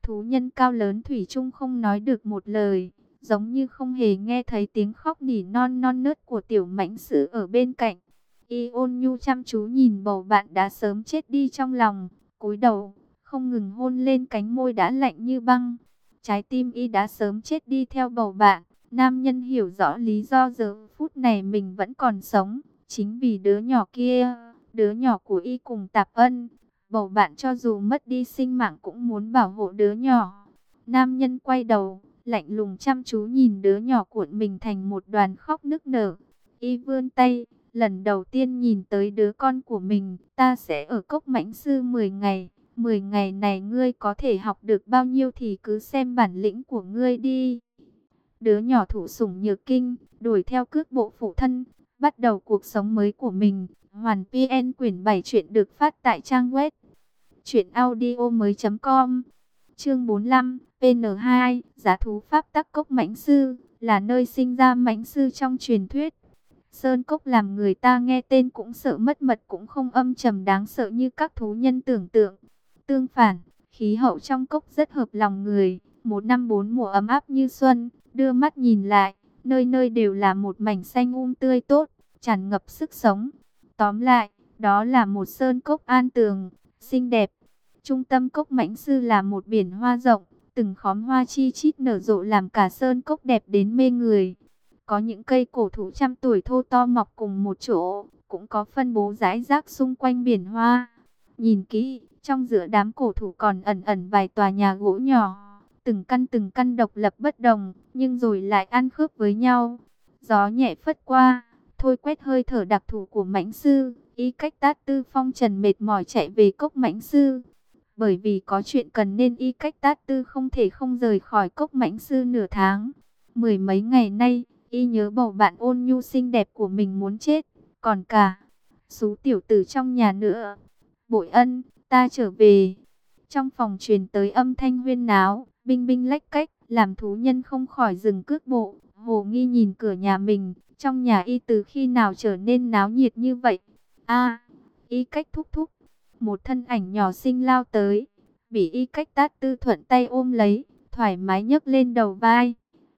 Thú nhân cao lớn thủy chung không nói được một lời, giống như không hề nghe thấy tiếng khóc nỉ non non nớt của tiểu mãnh sứ ở bên cạnh. Y ôn nhu chăm chú nhìn bầu bạn đã sớm chết đi trong lòng, cúi đầu, không ngừng hôn lên cánh môi đã lạnh như băng. Trái tim y đã sớm chết đi theo bầu bạn. Nam nhân hiểu rõ lý do giờ phút này mình vẫn còn sống, chính vì đứa nhỏ kia, đứa nhỏ của y cùng Tạp Ân. Bầu bạn cho dù mất đi sinh mạng cũng muốn bảo hộ đứa nhỏ. Nam nhân quay đầu, lạnh lùng chăm chú nhìn đứa nhỏ cuộn mình thành một đoàn khóc nức nở. Y vươn tay, lần đầu tiên nhìn tới đứa con của mình. Ta sẽ ở cốc mãnh sư mười ngày. mười ngày này ngươi có thể học được bao nhiêu thì cứ xem bản lĩnh của ngươi đi. Đứa nhỏ thụ sủng nhược kinh, đuổi theo cước bộ phụ thân, bắt đầu cuộc sống mới của mình. Hoàn pi en quyển bảy chuyện được phát tại trang web truyện audio mới chấm com. Chương bốn mươi lăm, P N hai, giá thú pháp tắc cốc mãnh sư, là nơi sinh ra mãnh sư trong truyền thuyết. Sơn cốc làm người ta nghe tên cũng sợ mất mật, cũng không âm trầm đáng sợ như các thú nhân tưởng tượng. Tương phản, khí hậu trong cốc rất hợp lòng người, một năm bốn mùa ấm áp như xuân. Đưa mắt nhìn lại, nơi nơi đều là một mảnh xanh um tươi tốt, tràn ngập sức sống. Tóm lại, đó là một sơn cốc an tường, xinh đẹp. Trung tâm cốc mãnh sư là một biển hoa rộng, từng khóm hoa chi chít nở rộ làm cả sơn cốc đẹp đến mê người. Có những cây cổ thụ trăm tuổi thô to mọc cùng một chỗ, cũng có phân bố rải rác xung quanh biển hoa. Nhìn kỹ, trong giữa đám cổ thụ còn ẩn ẩn vài tòa nhà gỗ nhỏ. Từng căn từng căn độc lập bất đồng, nhưng rồi lại ăn khớp với nhau. Gió nhẹ phất qua, thôi quét hơi thở đặc thù của mãnh sư. Y Cách Tát Tư phong trần mệt mỏi chạy về cốc mãnh sư. Bởi vì có chuyện cần nên Y Cách Tát Tư không thể không rời khỏi cốc mãnh sư nửa tháng. Mười mấy ngày nay, Y nhớ bầu bạn ôn nhu xinh đẹp của mình muốn chết. Còn cả số tiểu tử trong nhà nữa. Bội Ân, ta trở về. Trong phòng truyền tới âm thanh huyên náo, binh binh lách cách, làm thú nhân không khỏi dừng cước bộ. Hồ nghi nhìn cửa nhà mình, trong nhà Y từ khi nào trở nên náo nhiệt như vậy. A, Y Cách thúc thúc, một thân ảnh nhỏ xinh lao tới, bị Y Cách Tát Tư thuận tay ôm lấy, thoải mái nhấc lên đầu vai.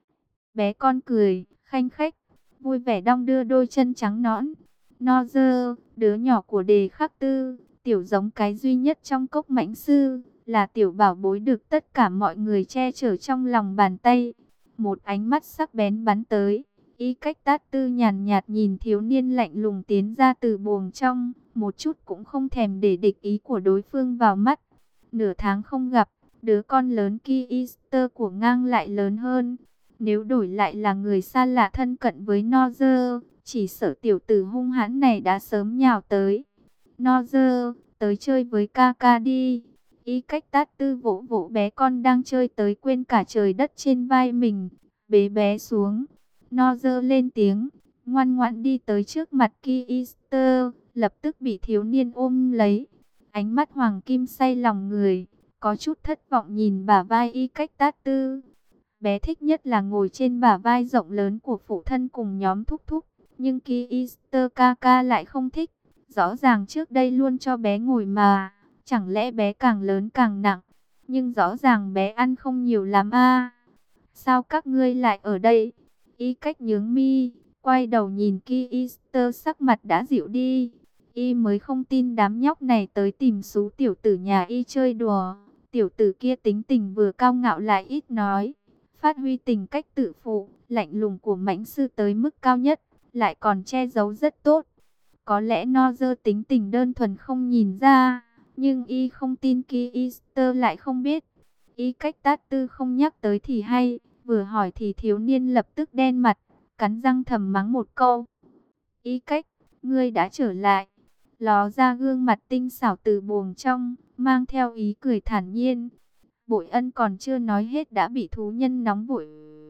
Bé con cười, khanh khách, vui vẻ đong đưa đôi chân trắng nõn. No dơ, đứa nhỏ của Đề Khắc Tư, tiểu giống cái duy nhất trong cốc mãnh sư, là tiểu bảo bối được tất cả mọi người che chở trong lòng bàn tay. Một ánh mắt sắc bén bắn tới, Y Cách Tát Tư nhàn nhạt nhìn thiếu niên lạnh lùng tiến ra từ buồng trong, một chút cũng không thèm để địch ý của đối phương vào mắt. Nửa tháng không gặp, đứa con lớn Ki Easter của ngang lại lớn hơn. Nếu đổi lại là người xa lạ thân cận với Nozer, chỉ sợ tiểu tử hung hãn này đã sớm nhào tới. Nozer, tới chơi với ca ca đi. Y Cách Tát Tư vỗ vỗ bé con đang chơi tới quên cả trời đất trên vai mình, bế bé xuống. Nozer lên tiếng, ngoan ngoãn đi tới trước mặt Ki Easter, lập tức bị thiếu niên ôm lấy. Ánh mắt hoàng kim say lòng người, có chút thất vọng nhìn bả vai Y Cách Tát Tư. Bé thích nhất là ngồi trên bả vai rộng lớn của phụ thân cùng nhóm thúc thúc, nhưng Ki Easter ca ca lại không thích. Rõ ràng trước đây luôn cho bé ngồi mà, chẳng lẽ bé càng lớn càng nặng, nhưng rõ ràng bé ăn không nhiều lắm a. Sao các ngươi lại ở đây? Y Cách nhướng mi, quay đầu nhìn Ki Easter, sắc mặt đã dịu đi. Y mới không tin đám nhóc này tới tìm số tiểu tử nhà Y chơi đùa. Tiểu tử kia tính tình vừa cao ngạo lại ít nói, phát huy tình cách tự phụ, lạnh lùng của mãnh sư tới mức cao nhất, lại còn che giấu rất tốt. Có lẽ Nozer tính tình đơn thuần không nhìn ra, nhưng Y không tin Ki Easter lại không biết. Y Cách Tát Tư không nhắc tới thì hay, vừa hỏi thì thiếu niên lập tức đen mặt, cắn răng thầm mắng một câu. Y Cách, ngươi đã trở lại. Ló ra gương mặt tinh xảo từ buồng trong, mang theo ý cười thản nhiên. Bội Ân còn chưa nói hết đã bị thú nhân nóng vội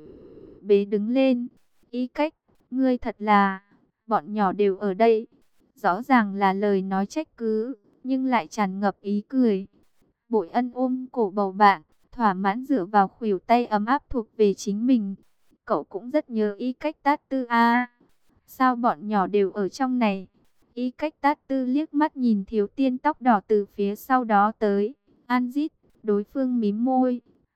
bế đứng lên. Y Cách, ngươi thật là, bọn nhỏ đều ở đây. Rõ ràng là lời nói trách cứ, nhưng lại tràn ngập ý cười. Bội Ân ôm cổ bầu bạn, thỏa mãn dựa vào khuỷu tay ấm áp thuộc về chính mình. Cậu cũng rất nhớ Y Cách Tát Tư a. Sao bọn nhỏ đều ở trong này? Y Cách Tát Tư liếc mắt nhìn thiếu tiên tóc đỏ từ phía sau đó tới. An Dít, đối phương mím môi,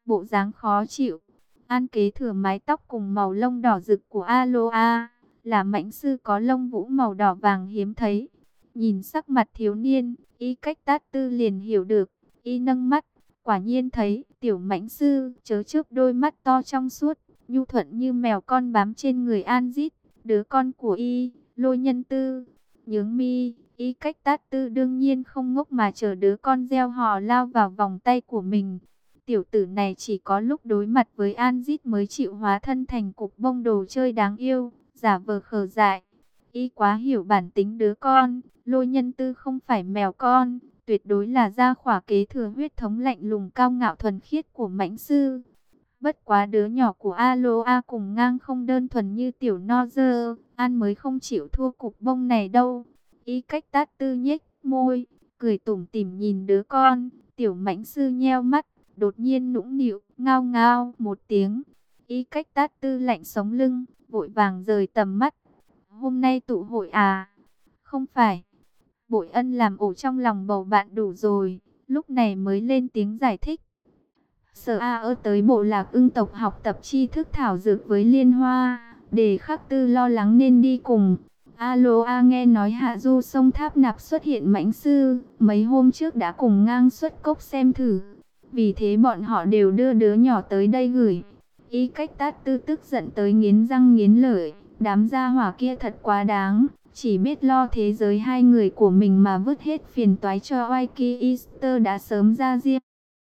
bộ dáng khó chịu. An Kế Thừa mái tóc cùng màu lông đỏ rực của Aloa, là mãnh sư có lông vũ màu đỏ vàng hiếm thấy. Nhìn sắc mặt thiếu niên, Y Cách Tát Tư liền hiểu được, y nâng mắt, quả nhiên thấy tiểu mãnh sư chớ chớp đôi mắt to trong suốt, nhu thuận như mèo con bám trên người An Dít, đứa con của y, Lôi Nhân Tư. Nhướng mi, Y Cách Tát Tư đương nhiên không ngốc mà chờ đứa con gieo hò lao vào vòng tay của mình. Tiểu tử này chỉ có lúc đối mặt với An Dít mới chịu hóa thân thành cục bông đồ chơi đáng yêu, giả vờ khờ dại. Y quá hiểu bản tính đứa con, Lôi Nhân Tư không phải mèo con, tuyệt đối là gia khỏa kế thừa huyết thống lạnh lùng cao ngạo thuần khiết của mãnh sư. Bất quá đứa nhỏ của Aloa cùng ngang không đơn thuần như tiểu Nozer, An mới không chịu thua cục bông này đâu. Y Cách Tát Tư nhếch môi, cười tủm tỉm nhìn đứa con, tiểu mãnh sư nheo mắt, đột nhiên nũng nịu, ngao ngao một tiếng. Y Cách Tát Tư lạnh sống lưng, vội vàng rời tầm mắt. Hôm nay tụ hội à? Không phải. Bội Ân làm ổ trong lòng bầu bạn đủ rồi, lúc này mới lên tiếng giải thích. Sở A ơ tới bộ lạc ưng tộc học tập tri thức thảo dược với Liên Hoa, để Khắc Tư lo lắng nên đi cùng. Aloa nghe nói hạ du sông Tháp Nạp xuất hiện mãnh sư, mấy hôm trước đã cùng ngang xuất cốc xem thử. Vì thế bọn họ đều đưa đứa nhỏ tới đây gửi. Y Cách Tát Tư tức giận tới nghiến răng nghiến lợi, đám gia hỏa kia thật quá đáng, chỉ biết lo thế giới hai người của mình mà vứt hết phiền toái cho Oiki Easter đã sớm ra riêng.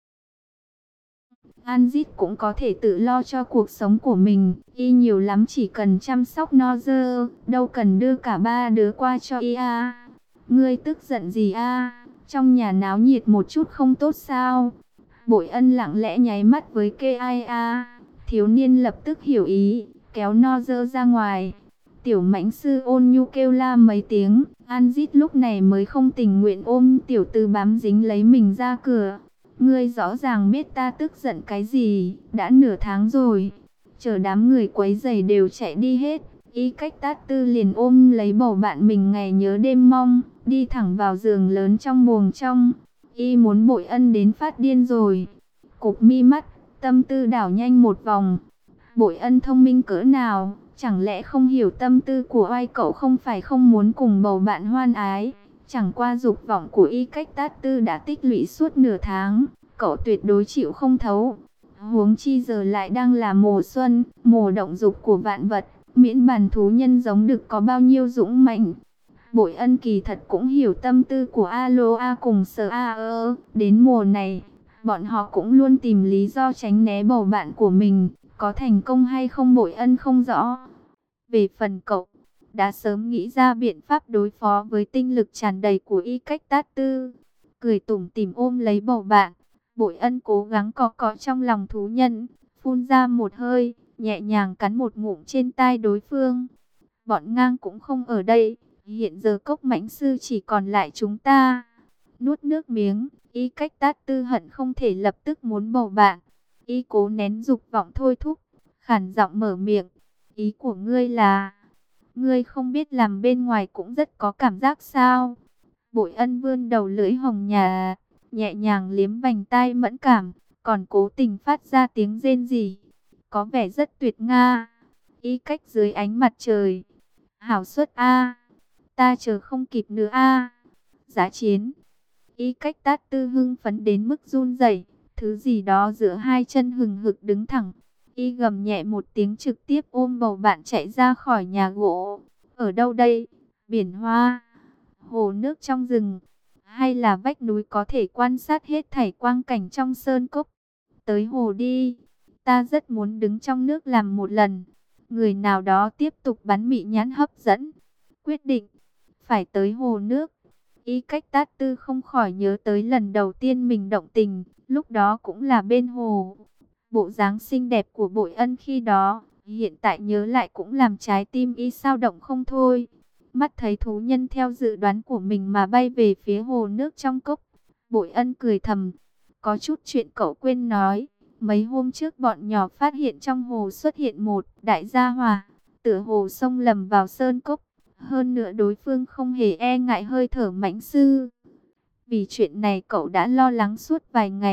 Anzit cũng có thể tự lo cho cuộc sống của mình, y nhiều lắm chỉ cần chăm sóc Nozer, đâu cần đưa cả ba đứa qua cho y à. Ngươi tức giận gì à? Trong nhà náo nhiệt một chút không tốt sao? Bội Ân lặng lẽ nháy mắt với Kia, thiếu niên lập tức hiểu ý, kéo Nozer ra ngoài. Tiểu mãnh sư ôn nhu kêu la mấy tiếng, Anzit lúc này mới không tình nguyện ôm tiểu tư bám dính lấy mình ra cửa. Ngươi rõ ràng biết ta tức giận cái gì, đã nửa tháng rồi. Chờ đám người quấy rầy đều chạy đi hết, Y Cách Tát Tư liền ôm lấy bầu bạn mình ngày nhớ đêm mong, đi thẳng vào giường lớn trong buồng trong. Y muốn Bội Ân đến phát điên rồi. Cụp mi mắt, tâm tư đảo nhanh một vòng. Bội Ân thông minh cỡ nào, chẳng lẽ không hiểu tâm tư của oai cậu không phải không muốn cùng bầu bạn hoan ái. Chẳng qua dục vọng của Y Cách Tát Tư đã tích lũy suốt nửa tháng, cậu tuyệt đối chịu không thấu. Huống chi giờ lại đang là mùa xuân, mùa động dục của vạn vật, miễn bàn thú nhân giống đực có bao nhiêu dũng mạnh. Bội Ân kỳ thật cũng hiểu tâm tư của Aloa cùng Sở A ơ, đến mùa này, bọn họ cũng luôn tìm lý do tránh né bầu bạn của mình, có thành công hay không Bội Ân không rõ. Về phần cậu, đã sớm nghĩ ra biện pháp đối phó với tinh lực tràn đầy của Y Cách Tát Tư. Cười tủm tỉm ôm lấy bầu bạn, Bội Ân cố gắng cọ cọ trong lòng thú nhân, phun ra một hơi, nhẹ nhàng cắn một ngụm trên tai đối phương. Bọn ngang cũng không ở đây, hiện giờ cốc mãnh sư chỉ còn lại chúng ta. Nuốt nước miếng, Y Cách Tát Tư hận không thể lập tức muốn bầu bạn. Y cố nén dục vọng thôi thúc, khản giọng mở miệng. Ý của ngươi là, ngươi không biết làm bên ngoài cũng rất có cảm giác sao? Bội Ân vươn đầu lưỡi hồng nhà, nhẹ nhàng liếm vành tai mẫn cảm, còn cố tình phát ra tiếng rên rỉ, có vẻ rất tuyệt nga. Y Cách dưới ánh mặt trời, hảo suất a, ta chờ không kịp nữa a. Giá chiến. Y Cách Tát Tư hưng phấn đến mức run rẩy, thứ gì đó giữa hai chân hừng hực đứng thẳng. Y gầm nhẹ một tiếng trực tiếp ôm bầu bạn chạy ra khỏi nhà gỗ. Ở đâu đây? Biển hoa, hồ nước trong rừng, hay là vách núi có thể quan sát hết thảy quang cảnh trong sơn cốc? Tới hồ đi, ta rất muốn đứng trong nước làm một lần. Người nào đó tiếp tục bắn mị nhãn hấp dẫn. Quyết định, phải tới hồ nước. Y Cách Tát Tư không khỏi nhớ tới lần đầu tiên mình động tình, lúc đó cũng là bên hồ. Bộ dáng xinh đẹp của Bội Ân khi đó, hiện tại nhớ lại cũng làm trái tim y sao động không thôi. Mắt thấy thú nhân theo dự đoán của mình mà bay về phía hồ nước trong cốc. Bội Ân cười thầm, có chút chuyện cậu quên nói. Mấy hôm trước bọn nhỏ phát hiện trong hồ xuất hiện một đại gia hỏa, tựa hồ xông lầm vào sơn cốc. Hơn nữa đối phương không hề e ngại hơi thở mãnh sư. Vì chuyện này cậu đã lo lắng suốt vài ngày.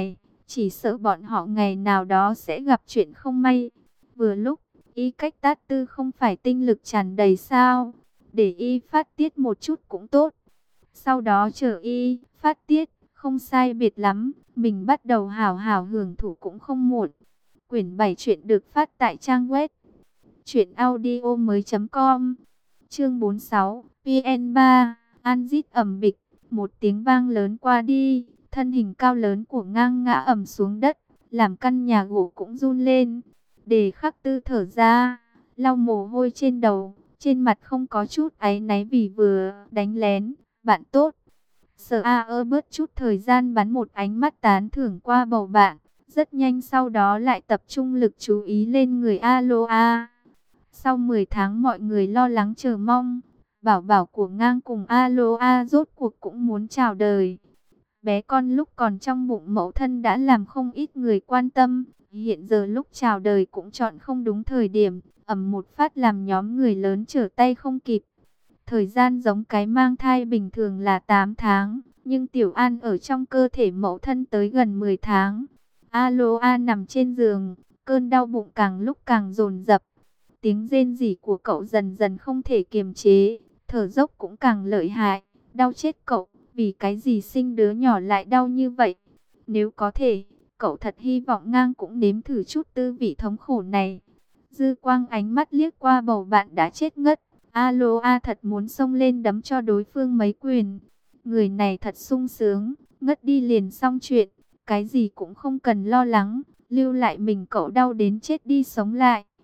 chỉ sợ bọn họ ngày nào đó sẽ gặp chuyện không may. Vừa lúc, y cách tát tư không phải tinh lực tràn đầy sao, để y phát tiết một chút cũng tốt. Sau đó chờ y phát tiết, không sai biệt lắm, mình bắt đầu hào hào hưởng thụ cũng không muộn. Quyển bảy truyện được phát tại trang web truyện audio mới chấm com. Chương bốn mươi sáu, pê en ba, Anzit ầm bịch, một tiếng vang lớn qua đi, thân hình cao lớn của Ngang ngã ầm xuống đất, làm căn nhà gỗ cũng run lên. Đề Khắc Tư thở ra, lau mồ hôi trên đầu, trên mặt không có chút áy náy vì vừa đánh lén. Bạn tốt. Sở A ơ bớt chút thời gian bắn một ánh mắt tán thưởng qua bầu bạn. Rất nhanh sau đó lại tập trung lực chú ý lên người Aloa. Sau mười tháng mọi người lo lắng chờ mong, bảo bảo của Ngang cùng Aloa rốt cuộc cũng muốn chào đời. Bé con lúc còn trong bụng mẫu thân đã làm không ít người quan tâm. Hiện giờ lúc chào đời cũng chọn không đúng thời điểm, ầm một phát làm nhóm người lớn trở tay không kịp. Thời gian giống cái mang thai bình thường là tám tháng, nhưng Tiểu An ở trong cơ thể mẫu thân tới gần mười tháng. Aloa nằm trên giường, cơn đau bụng càng lúc càng dồn dập. Tiếng rên rỉ của cậu dần dần không thể kiềm chế, thở dốc cũng càng lợi hại. Đau chết cậu, vì cái gì sinh đứa nhỏ lại đau như vậy? Nếu có thể, cậu thật hy vọng Ngang cũng nếm thử chút tư vị thống khổ này. Dư quang ánh mắt liếc qua bầu bạn đã chết ngất. Aloa thật muốn xông lên đấm cho đối phương mấy quyền. Người này thật sung sướng, ngất đi liền xong chuyện, cái gì cũng không cần lo lắng, lưu lại mình cậu đau đến chết đi sống lại.